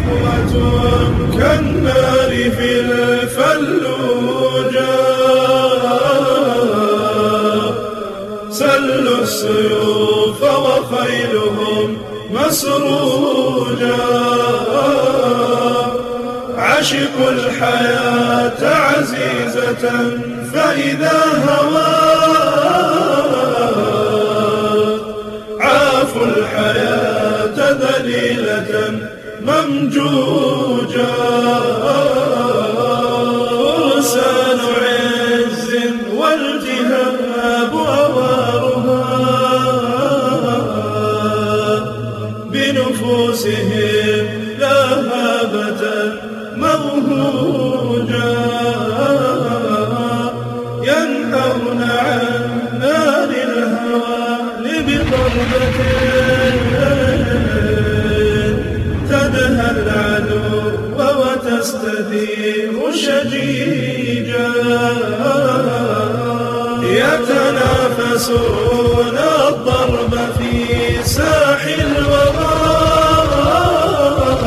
حكمة كالنار في الفلوجة. سلوا السيوف وخيلهم مسروجة. عشقوا الحياة عزيزة فإذا هوت عافوا الحياة ذليلة ممجوجة. فرسان عز والتهاب أوارها بنفوسهم لهابة موهوجة. ينهون عن نار الهوى بضربة تدهى العدو وتستثير شجيجا. يتنافسون الضرب في ساح الوغى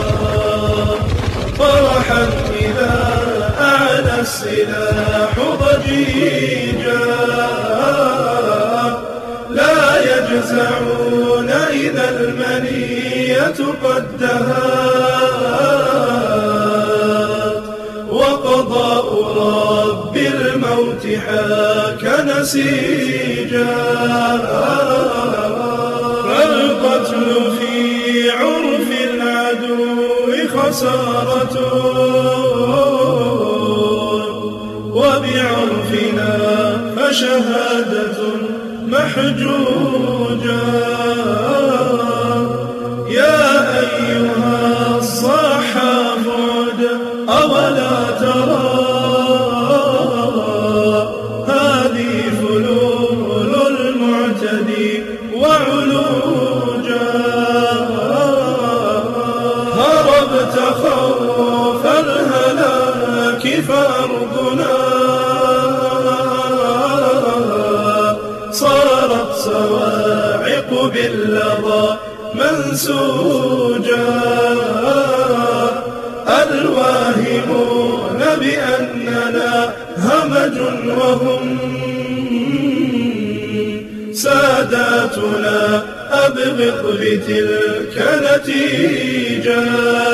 فرحا إذا أعلى السلاح ضجيجا. لا يجزعون إذا المنية قد دهت وقضاء رب الموت حاك نسيجا. فالقتل في عرف العدو خسارة وبعرفنا فشهادة محجوجة. يا أيها الصحاب أولا ترى هذه فلول المعتدي وعلوجا. هربت خوف الهلاك فأرضنا صارت صواعق باللظى منسوجا. الواهمون بأننا همج وهم ساداتنا أبغض بتلك نتيجا.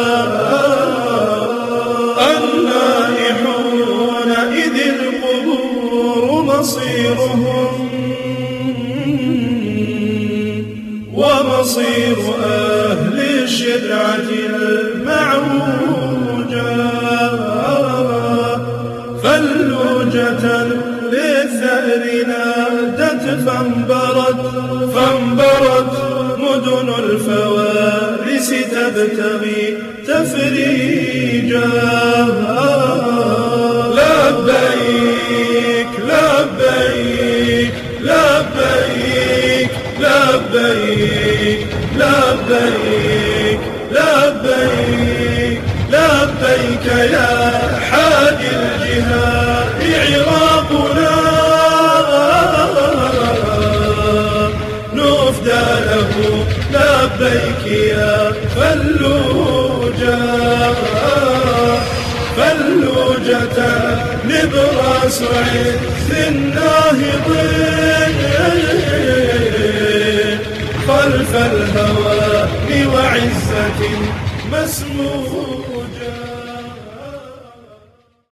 النائحون إذ القبور مصيرهم ومصير أهل الشرعة المعوجة. فلوجة للثأر نادت فانبرت مدن الفوارس تبتغي تفريجا. لبيك لبيك لبيك لبيك لبيك لبيك لبيك يا حادي الجهاد عراقنا نفدى له. لبيك يا فلوجة فلوجة نبراس عز الناهضين خلف الهوى وعزة مسموجة.